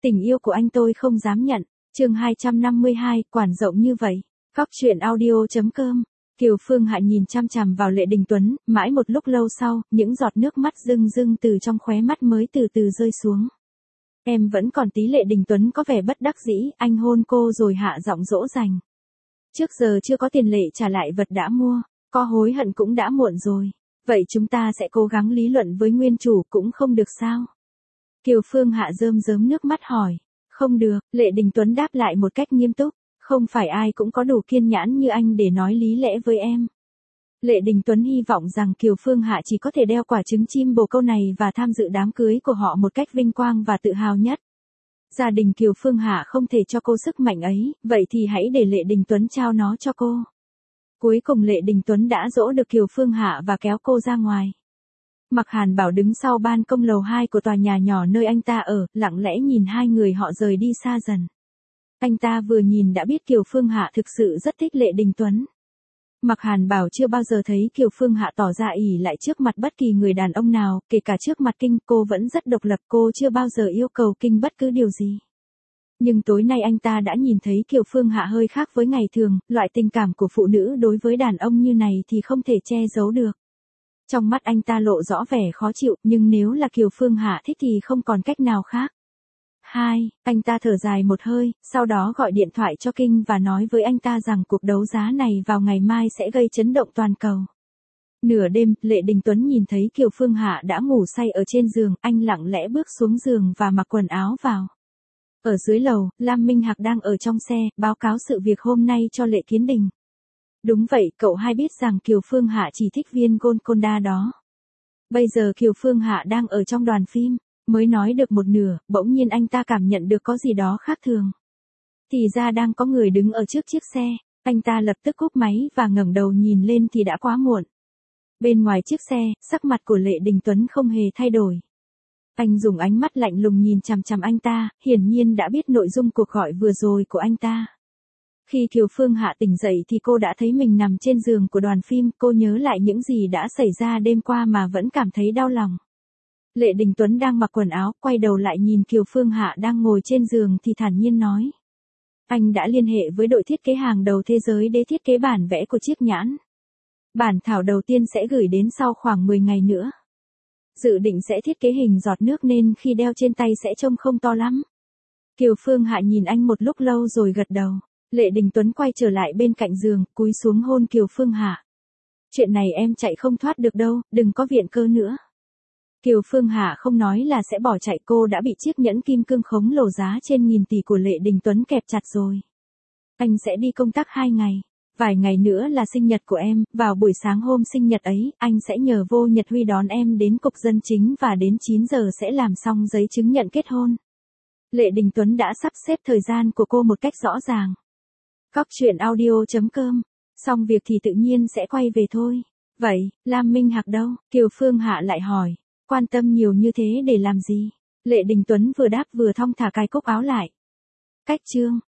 Tình yêu của anh tôi không dám nhận. Chương 252, quản rộng như vậy. Góc truyện audio.com. Kiều Phương Hạ nhìn chằm chằm vào Lệ Đình Tuấn, mãi một lúc lâu sau, những giọt nước mắt rưng rưng từ trong khóe mắt mới từ từ rơi xuống. Em vẫn còn tí. Lệ Đình Tuấn có vẻ bất đắc dĩ, anh hôn cô rồi hạ giọng dỗ dành. Trước giờ chưa có tiền Lệ trả lại vật đã mua, có hối hận cũng đã muộn rồi. Vậy chúng ta sẽ cố gắng lý luận với nguyên chủ cũng không được sao? Kiều Phương Hạ rơm rớm nước mắt hỏi. Không được, Lệ Đình Tuấn đáp lại một cách nghiêm túc. Không phải ai cũng có đủ kiên nhẫn như anh để nói lý lẽ với em. Lệ Đình Tuấn hy vọng rằng Kiều Phương Hạ chỉ có thể đeo quả trứng chim bồ câu này và tham dự đám cưới của họ một cách vinh quang và tự hào nhất. Gia đình Kiều Phương Hạ không thể cho cô sức mạnh ấy, vậy thì hãy để Lệ Đình Tuấn trao nó cho cô. Cuối cùng Lệ Đình Tuấn đã dỗ được Kiều Phương Hạ và kéo cô ra ngoài. Mạc Hàn Bảo đứng sau ban công lầu 2 của tòa nhà nhỏ nơi anh ta ở, lặng lẽ nhìn hai người họ rời đi xa dần. Anh ta vừa nhìn đã biết Kiều Phương Hạ thực sự rất thích Lệ Đình Tuấn. Mạc Hàn Bảo chưa bao giờ thấy Kiều Phương Hạ tỏ ra ỷ lại trước mặt bất kỳ người đàn ông nào, kể cả trước mặt Kinh, cô vẫn rất độc lập, cô chưa bao giờ yêu cầu Kinh bất cứ điều gì. Nhưng tối nay anh ta đã nhìn thấy Kiều Phương Hạ hơi khác với ngày thường, loại tình cảm của phụ nữ đối với đàn ông như này thì không thể che giấu được. Trong mắt anh ta lộ rõ vẻ khó chịu, nhưng nếu là Kiều Phương Hạ thích thì không còn cách nào khác. Anh ta thở dài một hơi, sau đó gọi điện thoại cho Kinh và nói với anh ta rằng cuộc đấu giá này vào ngày mai sẽ gây chấn động toàn cầu. Nửa đêm, Lệ Đình Tuấn nhìn thấy Kiều Phương Hạ đã ngủ say ở trên giường, anh lặng lẽ bước xuống giường và mặc quần áo vào. Ở dưới lầu, Lam Minh Hạc đang ở trong xe, báo cáo sự việc hôm nay cho Lệ Kiến Đình. Đúng vậy, cậu hai biết rằng Kiều Phương Hạ chỉ thích viên Golconda đó. Bây giờ Kiều Phương Hạ đang ở trong đoàn phim. Mới nói được một nửa, bỗng nhiên anh ta cảm nhận được có gì đó khác thường. Thì ra đang có người đứng ở trước chiếc xe, anh ta lập tức cúp máy và ngẩng đầu nhìn lên thì đã quá muộn. Bên ngoài chiếc xe, sắc mặt của Lệ Đình Tuấn không hề thay đổi. Anh dùng ánh mắt lạnh lùng nhìn chằm chằm anh ta, hiển nhiên đã biết nội dung cuộc gọi vừa rồi của anh ta. Khi Kiều Phương Hạ tỉnh dậy thì cô đã thấy mình nằm trên giường của đoàn phim, cô nhớ lại những gì đã xảy ra đêm qua mà vẫn cảm thấy đau lòng. Lệ Đình Tuấn đang mặc quần áo, quay đầu lại nhìn Kiều Phương Hạ đang ngồi trên giường thì thản nhiên nói. Anh đã liên hệ với đội thiết kế hàng đầu thế giới để thiết kế bản vẽ của chiếc nhẫn. Bản thảo đầu tiên sẽ gửi đến sau khoảng 10 ngày nữa. Dự định sẽ thiết kế hình giọt nước nên khi đeo trên tay sẽ trông không to lắm. Kiều Phương Hạ nhìn anh một lúc lâu rồi gật đầu. Lệ Đình Tuấn quay trở lại bên cạnh giường, cúi xuống hôn Kiều Phương Hạ. Chuyện này em chạy không thoát được đâu, đừng có viện cơ nữa. Kiều Phương Hạ không nói là sẽ bỏ chạy, cô đã bị chiếc nhẫn kim cương khổng lồ giá trên nghìn tỷ của Lệ Đình Tuấn kẹp chặt rồi. Anh sẽ đi công tác 2 ngày. Vài ngày nữa là sinh nhật của em, vào buổi sáng hôm sinh nhật ấy, anh sẽ nhờ Vô Nhật Huy đón em đến cục dân chính và đến 9 giờ sẽ làm xong giấy chứng nhận kết hôn. Lệ Đình Tuấn đã sắp xếp thời gian của cô một cách rõ ràng. Góc truyện audio.com. Xong việc thì tự nhiên sẽ quay về thôi. Vậy, Lam Minh Hạc đâu? Kiều Phương Hạ lại hỏi. Quan tâm nhiều như thế để làm gì? Lệ Đình Tuấn vừa đáp vừa thong thả cài cúc áo lại. Cách chương.